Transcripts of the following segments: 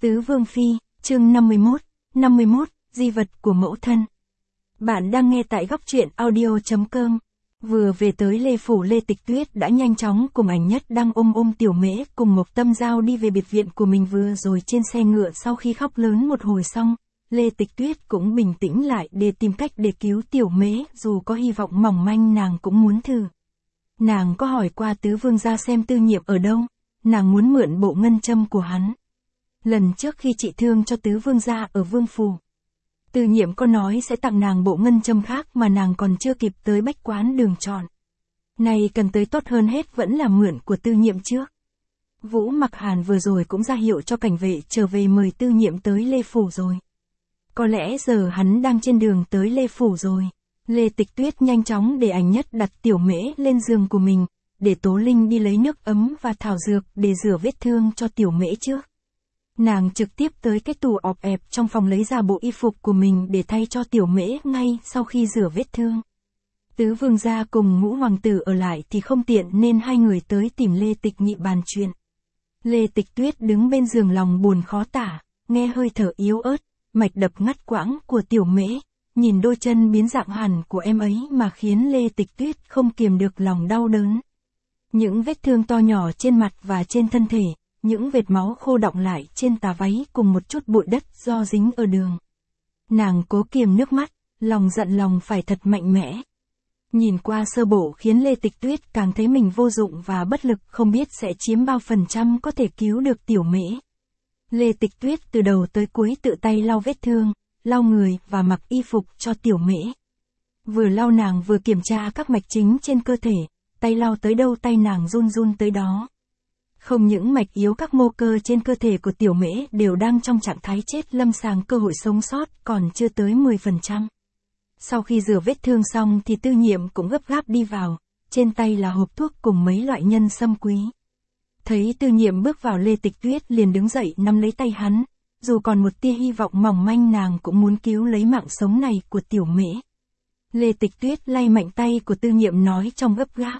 Tứ Vương Phi, chương 51, di vật của mẫu thân. Bạn đang nghe tại góc truyện audio.com. Vừa về tới Lê Phủ, Lê Tịch Tuyết đã nhanh chóng cùng Ảnh Nhất đang ôm Tiểu Mễ cùng Mộc Tâm Giao đi về biệt viện của mình. Vừa rồi trên xe ngựa sau khi khóc lớn một hồi xong, Lê Tịch Tuyết cũng bình tĩnh lại để tìm cách để cứu Tiểu Mễ, dù có hy vọng mỏng manh nàng cũng muốn thử. Nàng có hỏi qua Tứ Vương gia xem Tư Nhiệm ở đâu, nàng muốn mượn bộ ngân châm của hắn. Lần trước khi trị thương cho Tứ Vương gia ở Vương Phủ, Tư Nhiệm có nói sẽ tặng nàng bộ ngân châm khác mà nàng còn chưa kịp tới Bách Quán Đường chọn. Này cần tới tốt hơn hết vẫn là mượn của Tư Nhiệm trước. Vũ Mặc Hàn vừa rồi cũng ra hiệu cho cảnh vệ trở về mời Tư Nhiệm tới Lê Phủ rồi. Có lẽ giờ hắn đang trên đường tới Lê Phủ rồi. Lê Tịch Tuyết nhanh chóng để Ảnh Nhất đặt Tiểu Mễ lên giường của mình, để Tố Linh đi lấy nước ấm và thảo dược để rửa vết thương cho Tiểu Mễ trước. Nàng trực tiếp tới cái tủ ọp ẹp trong phòng lấy ra bộ y phục của mình để thay cho Tiểu Mễ ngay sau khi rửa vết thương. Tứ Vương gia cùng Ngũ Hoàng tử ở lại thì không tiện nên hai người tới tìm Lê Tịch Nhị bàn chuyện. Lê Tịch Tuyết đứng bên giường lòng buồn khó tả, nghe hơi thở yếu ớt, mạch đập ngắt quãng của Tiểu Mễ, nhìn đôi chân biến dạng hẳn của em ấy mà khiến Lê Tịch Tuyết không kiềm được lòng đau đớn. Những vết thương to nhỏ trên mặt và trên thân thể, những vệt máu khô đọng lại trên tà váy cùng một chút bụi đất do dính ở đường. Nàng cố kiềm nước mắt, lòng giận lòng phải thật mạnh mẽ. Nhìn qua sơ bộ khiến Lê Tịch Tuyết càng thấy mình vô dụng và bất lực, không biết sẽ chiếm bao phần trăm có thể cứu được Tiểu Mễ. Lê Tịch Tuyết từ đầu tới cuối tự tay lau vết thương, lau người và mặc y phục cho Tiểu Mễ. Vừa lau nàng vừa kiểm tra các mạch chính trên cơ thể, tay lau tới đâu tay nàng run run tới đó. Không những mạch yếu, các mô cơ trên cơ thể của Tiểu Mễ đều đang trong trạng thái chết, lâm sàng cơ hội sống sót còn chưa tới 10%. Sau khi rửa vết thương xong thì Tư Nhiệm cũng gấp gáp đi vào, trên tay là hộp thuốc cùng mấy loại nhân sâm quý. Thấy Tư Nhiệm bước vào, Lê Tịch Tuyết liền đứng dậy nắm lấy tay hắn, dù còn một tia hy vọng mỏng manh nàng cũng muốn cứu lấy mạng sống này của Tiểu Mễ. Lê Tịch Tuyết lay mạnh tay của Tư Nhiệm nói trong gấp gáp.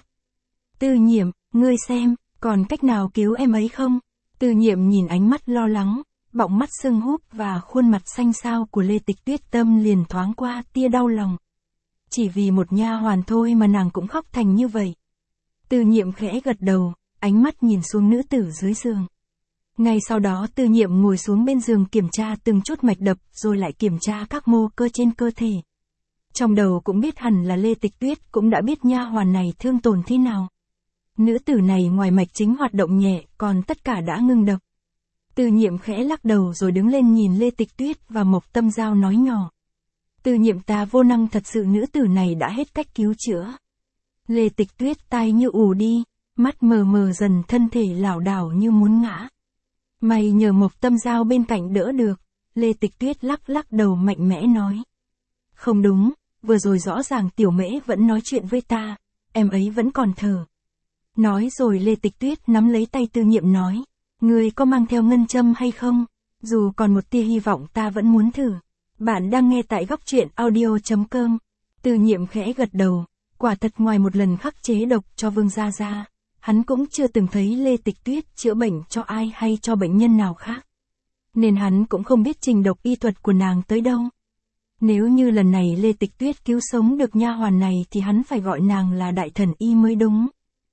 Tư Nhiệm, ngươi xem, còn cách nào cứu em ấy không? Tư Nhiệm nhìn ánh mắt lo lắng, bọng mắt sưng húp và khuôn mặt xanh xao của Lê Tịch Tuyết, tâm liền thoáng qua tia đau lòng. Chỉ vì một nha hoàn thôi mà nàng cũng khóc thành như vậy. Tư Nhiệm khẽ gật đầu, ánh mắt nhìn xuống nữ tử dưới giường. Ngay sau đó Tư Nhiệm ngồi xuống bên giường kiểm tra từng chút mạch đập rồi lại kiểm tra các mô cơ trên cơ thể. Trong đầu cũng biết hẳn là Lê Tịch Tuyết cũng đã biết nha hoàn này thương tổn thế nào. Nữ tử này ngoài mạch chính hoạt động nhẹ, còn tất cả đã ngưng đập. Tư Nhiệm khẽ lắc đầu rồi đứng lên nhìn Lê Tịch Tuyết và Mộc Tâm Giao nói nhỏ. Tư Nhiệm, ta vô năng thật sự, nữ tử này đã hết cách cứu chữa. Lê Tịch Tuyết tai như ù đi, mắt mờ mờ dần, thân thể lảo đảo như muốn ngã. May nhờ Mộc Tâm Giao bên cạnh đỡ được. Lê Tịch Tuyết lắc đầu mạnh mẽ nói. Không đúng, vừa rồi rõ ràng Tiểu Mễ vẫn nói chuyện với ta, em ấy vẫn còn thở. Nói rồi Lê Tịch Tuyết nắm lấy tay Tư Nhiệm nói. Ngươi có mang theo ngân châm hay không? Dù còn một tia hy vọng ta vẫn muốn thử. Bạn đang nghe tại góc truyện audio.com. Tư Nhiệm khẽ gật đầu. Quả thật ngoài một lần khắc chế độc cho Vương Gia Gia, hắn cũng chưa từng thấy Lê Tịch Tuyết chữa bệnh cho ai hay cho bệnh nhân nào khác. Nên hắn cũng không biết trình độc y thuật của nàng tới đâu. Nếu như lần này Lê Tịch Tuyết cứu sống được nha hoàn này thì hắn phải gọi nàng là đại thần y mới đúng.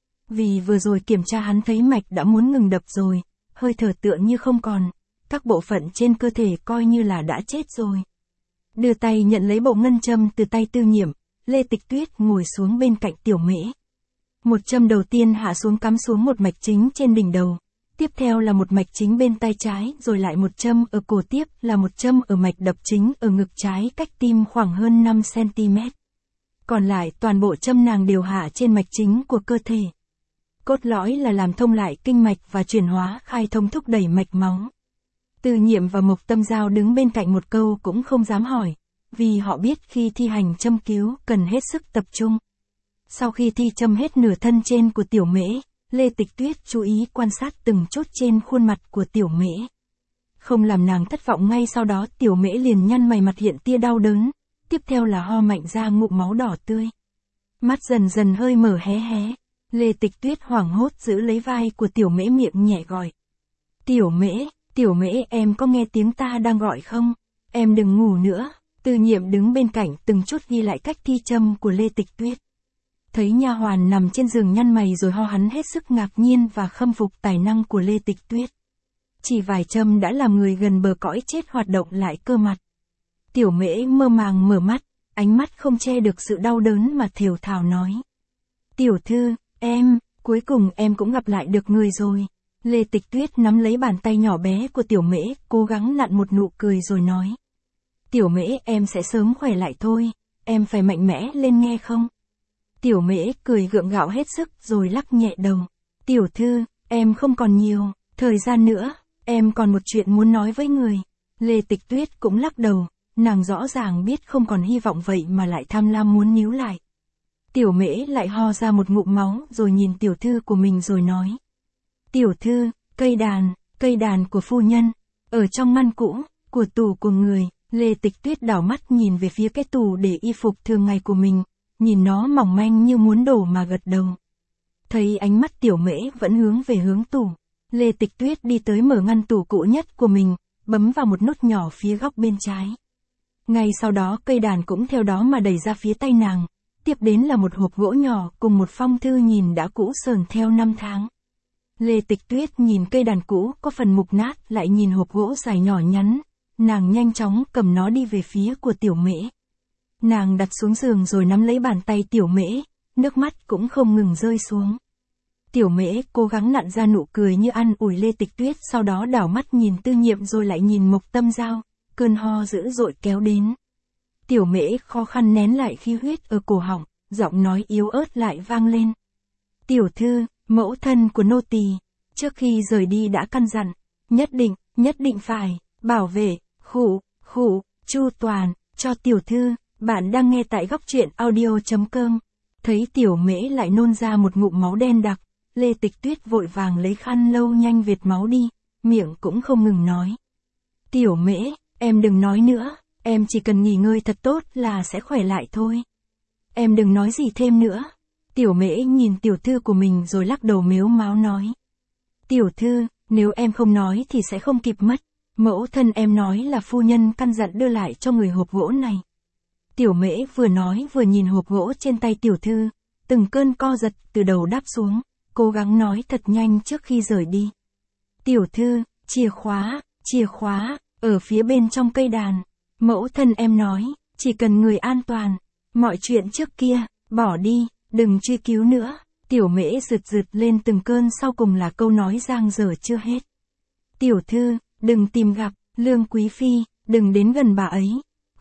Vì vừa rồi kiểm tra hắn thấy mạch đã muốn ngừng đập rồi, hơi thở tựa như không còn, các bộ phận trên cơ thể coi như là đã chết rồi. Đưa tay nhận lấy bộ ngân châm từ tay Tư Nhiệm, Lê Tịch Tuyết ngồi xuống bên cạnh Tiểu Mễ. Một châm đầu tiên hạ xuống cắm xuống một mạch chính trên đỉnh đầu, tiếp theo là một mạch chính bên tay trái, rồi lại một châm ở cổ, tiếp là một châm ở mạch đập chính ở ngực trái cách tim khoảng hơn 5 cm. Còn lại toàn bộ châm nàng đều hạ trên mạch chính của cơ thể. Cốt lõi là làm thông lại kinh mạch và chuyển hóa, khai thông, thúc đẩy mạch máu. Tư Nhiệm và Mộc Tâm Giao đứng bên cạnh một câu cũng không dám hỏi, vì họ biết khi thi hành châm cứu cần hết sức tập trung. Sau khi thi châm hết nửa thân trên của Tiểu Mễ, Lê Tịch Tuyết chú ý quan sát từng chốt trên khuôn mặt của Tiểu Mễ. Không làm nàng thất vọng, ngay sau đó Tiểu Mễ liền nhăn mày, mặt hiện tia đau đớn, tiếp theo là ho mạnh ra ngụm máu đỏ tươi. Mắt dần dần hơi mở hé hé. Lê Tịch Tuyết hoảng hốt giữ lấy vai của Tiểu Mễ, miệng nhẹ gọi. Tiểu Mễ, Tiểu Mễ, em có nghe tiếng ta đang gọi không? Em đừng ngủ nữa. Tư Nhiệm đứng bên cạnh từng chút ghi lại cách thi châm của Lê Tịch Tuyết. Thấy nha hoàn nằm trên giường nhăn mày rồi ho, hắn hết sức ngạc nhiên và khâm phục tài năng của Lê Tịch Tuyết. Chỉ vài châm đã làm người gần bờ cõi chết hoạt động lại cơ mặt. Tiểu Mễ mơ màng mở mắt, ánh mắt không che được sự đau đớn mà thều thào nói. Tiểu thư, cuối cùng em cũng gặp lại được người rồi. Lê Tịch Tuyết nắm lấy bàn tay nhỏ bé của Tiểu Mễ, cố gắng nặn một nụ cười rồi nói. Tiểu Mễ, em sẽ sớm khỏe lại thôi, em phải mạnh mẽ lên nghe không? Tiểu Mễ cười gượng gạo hết sức rồi lắc nhẹ đầu. Tiểu thư, em không còn nhiều thời gian nữa, em còn một chuyện muốn nói với người. Lê Tịch Tuyết cũng lắc đầu, nàng rõ ràng biết không còn hy vọng vậy mà lại tham lam muốn níu lại. Tiểu Mễ lại ho ra một ngụm máu rồi nhìn tiểu thư của mình rồi nói. Tiểu thư, cây đàn của phu nhân, ở trong ngăn cũ, của tủ của người. Lê Tịch Tuyết đảo mắt nhìn về phía cái tủ để y phục thường ngày của mình, nhìn nó mỏng manh như muốn đổ mà gật đầu. Thấy ánh mắt Tiểu Mễ vẫn hướng về hướng tủ, Lê Tịch Tuyết đi tới mở ngăn tủ cũ nhất của mình, bấm vào một nút nhỏ phía góc bên trái. Ngay sau đó cây đàn cũng theo đó mà đẩy ra phía tay nàng, tiếp đến là một hộp gỗ nhỏ cùng một phong thư nhìn đã cũ sờn theo năm tháng. Lê Tịch Tuyết nhìn cây đàn cũ có phần mục nát lại nhìn hộp gỗ dài nhỏ nhắn, nàng nhanh chóng cầm nó đi về phía của Tiểu Mễ. Nàng đặt xuống giường rồi nắm lấy bàn tay Tiểu Mễ, nước mắt cũng không ngừng rơi xuống. Tiểu Mễ cố gắng nặn ra nụ cười như an ủi Lê Tịch Tuyết, sau đó đảo mắt nhìn Tư Nhiệm rồi lại nhìn Mộc Tâm Dao, cơn ho dữ dội kéo đến. Tiểu Mễ khó khăn nén lại khí huyết ở cổ họng, giọng nói yếu ớt lại vang lên. Tiểu thư, mẫu thân của nô tỳ, trước khi rời đi đã căn dặn, nhất định phải, bảo vệ, chu toàn, cho tiểu thư. Bạn đang nghe tại góc truyện audio.com. Thấy Tiểu Mễ lại nôn ra một ngụm máu đen đặc, Lê Tịch Tuyết vội vàng lấy khăn lau nhanh vệt máu đi, miệng cũng không ngừng nói. Tiểu Mễ, em đừng nói nữa, em chỉ cần nghỉ ngơi thật tốt là sẽ khỏe lại thôi. Em đừng nói gì thêm nữa. Tiểu Mễ nhìn tiểu thư của mình rồi lắc đầu mếu máo nói. Tiểu thư, nếu em không nói thì sẽ không kịp mất. Mẫu thân em nói là phu nhân căn dặn đưa lại cho người hộp gỗ này. Tiểu Mễ vừa nói vừa nhìn hộp gỗ trên tay tiểu thư, từng cơn co giật từ đầu đáp xuống, cố gắng nói thật nhanh trước khi rời đi. Tiểu thư, chìa khóa, ở phía bên trong cây đàn. Mẫu thân em nói, chỉ cần người an toàn, mọi chuyện trước kia, bỏ đi, đừng truy cứu nữa. Tiểu Mễ rượt lên từng cơn, sau cùng là câu nói dang dở chưa hết. Tiểu thư, đừng tìm gặp, Lương Quý Phi, đừng đến gần bà ấy.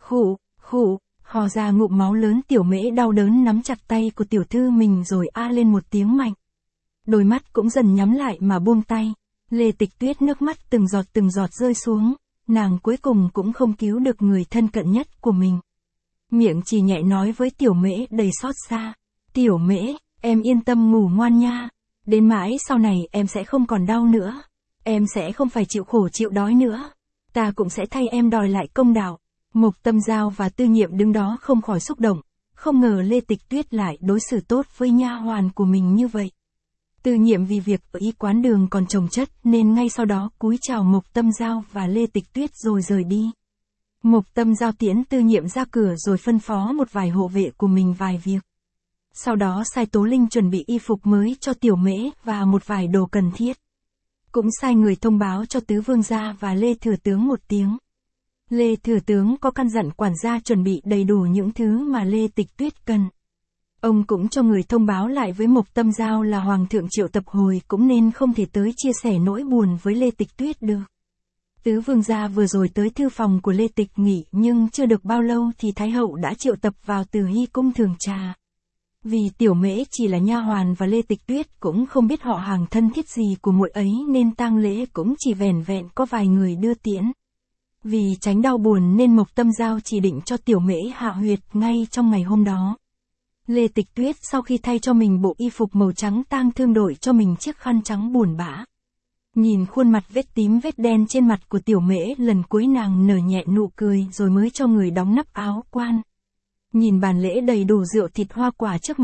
Ho ra ngụm máu lớn. Tiểu Mễ đau đớn nắm chặt tay của tiểu thư mình rồi a lên một tiếng mạnh. Đôi mắt cũng dần nhắm lại mà buông tay. Lê Tịch Tuyết nước mắt từng giọt rơi xuống, nàng cuối cùng cũng không cứu được người thân cận nhất của mình. Miệng chỉ nhẹ nói với Tiểu Mễ đầy xót xa. Tiểu Mễ, em yên tâm ngủ ngoan nha. Đến mãi sau này em sẽ không còn đau nữa. Em sẽ không phải chịu khổ chịu đói nữa. Ta cũng sẽ thay em đòi lại công đạo. Mộc Tâm Dao và Tư Nhiệm đứng đó không khỏi xúc động, không ngờ Lê Tịch Tuyết lại đối xử tốt với nha hoàn của mình như vậy. Tư Nhiệm vì việc ở y quán đường còn chồng chất nên ngay sau đó cúi chào Mộc Tâm Dao và Lê Tịch Tuyết rồi rời đi. Mộc Tâm Dao tiễn Tư Nhiệm ra cửa rồi phân phó một vài hộ vệ của mình vài việc. Sau đó sai Tố Linh chuẩn bị y phục mới cho Tiểu Mễ và một vài đồ cần thiết. Cũng sai người thông báo cho Tứ Vương gia và Lê Thừa Tướng một tiếng. Lê Thừa Tướng có căn dặn quản gia chuẩn bị đầy đủ những thứ mà Lê Tịch Tuyết cần. Ông cũng cho người thông báo lại với Mộc Tâm Dao là Hoàng thượng triệu tập hồi cũng nên không thể tới chia sẻ nỗi buồn với Lê Tịch Tuyết được. Tứ Vương gia vừa rồi tới thư phòng của Lê Tịch nghỉ nhưng chưa được bao lâu thì Thái hậu đã triệu tập vào Từ Hy cung thường trà. Vì Tiểu Mễ chỉ là nha hoàn và Lê Tịch Tuyết cũng không biết họ hàng thân thiết gì của muội ấy nên tang lễ cũng chỉ vẻn vẹn có vài người đưa tiễn. Vì tránh đau buồn nên Mộc Tâm Dao chỉ định cho Tiểu Mễ hạ huyệt ngay trong ngày hôm đó. Lê Tịch Tuyết sau khi thay cho mình bộ y phục màu trắng tang thương đổi cho mình chiếc khăn trắng buồn bã. Nhìn khuôn mặt vết tím vết đen trên mặt của Tiểu Mễ, lần cuối nàng nở nhẹ nụ cười rồi mới cho người đóng nắp áo quan. Nhìn bàn lễ đầy đủ rượu thịt hoa quả trước mặt,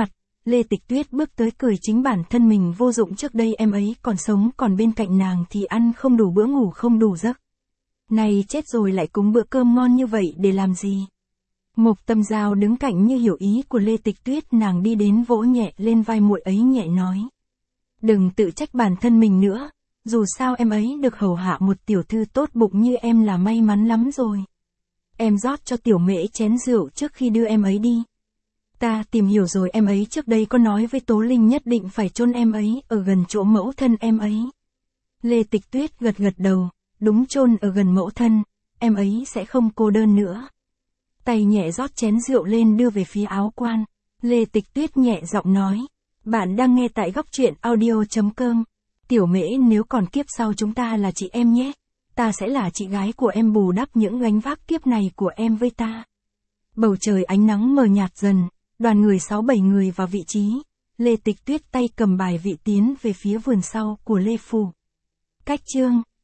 Lê Tịch Tuyết bước tới cười chính bản thân mình vô dụng, trước đây em ấy còn sống, còn bên cạnh nàng thì ăn không đủ bữa ngủ không đủ giấc. Này chết rồi lại cúng bữa cơm ngon như vậy để làm gì? Mộc Tâm Giao đứng cạnh như hiểu ý của Lê Tịch Tuyết, nàng đi đến vỗ nhẹ lên vai muội ấy nhẹ nói. Đừng tự trách bản thân mình nữa, dù sao em ấy được hầu hạ một tiểu thư tốt bụng như em là may mắn lắm rồi. Em rót cho tiểu mễ chén rượu trước khi đưa em ấy đi. Ta tìm hiểu rồi, em ấy trước đây có nói với Tố Linh nhất định phải chôn em ấy ở gần chỗ mẫu thân em ấy. Lê Tịch Tuyết gật gật đầu, đúng, chôn ở gần mẫu thân, em ấy sẽ không cô đơn nữa. Tay nhẹ rót chén rượu lên đưa về phía Áo Quan. Lê Tịch Tuyết nhẹ giọng nói. Bạn đang nghe tại góc truyện audio.com. Tiểu Mễ, nếu còn kiếp sau chúng ta là chị em nhé. Ta sẽ là chị gái của em, bù đắp những gánh vác kiếp này của em với ta. Bầu trời ánh nắng mờ nhạt dần, đoàn người 6-7 người vào vị trí. Lê Tịch Tuyết tay cầm bài vị tiến về phía vườn sau của Lê Phủ. Cách chương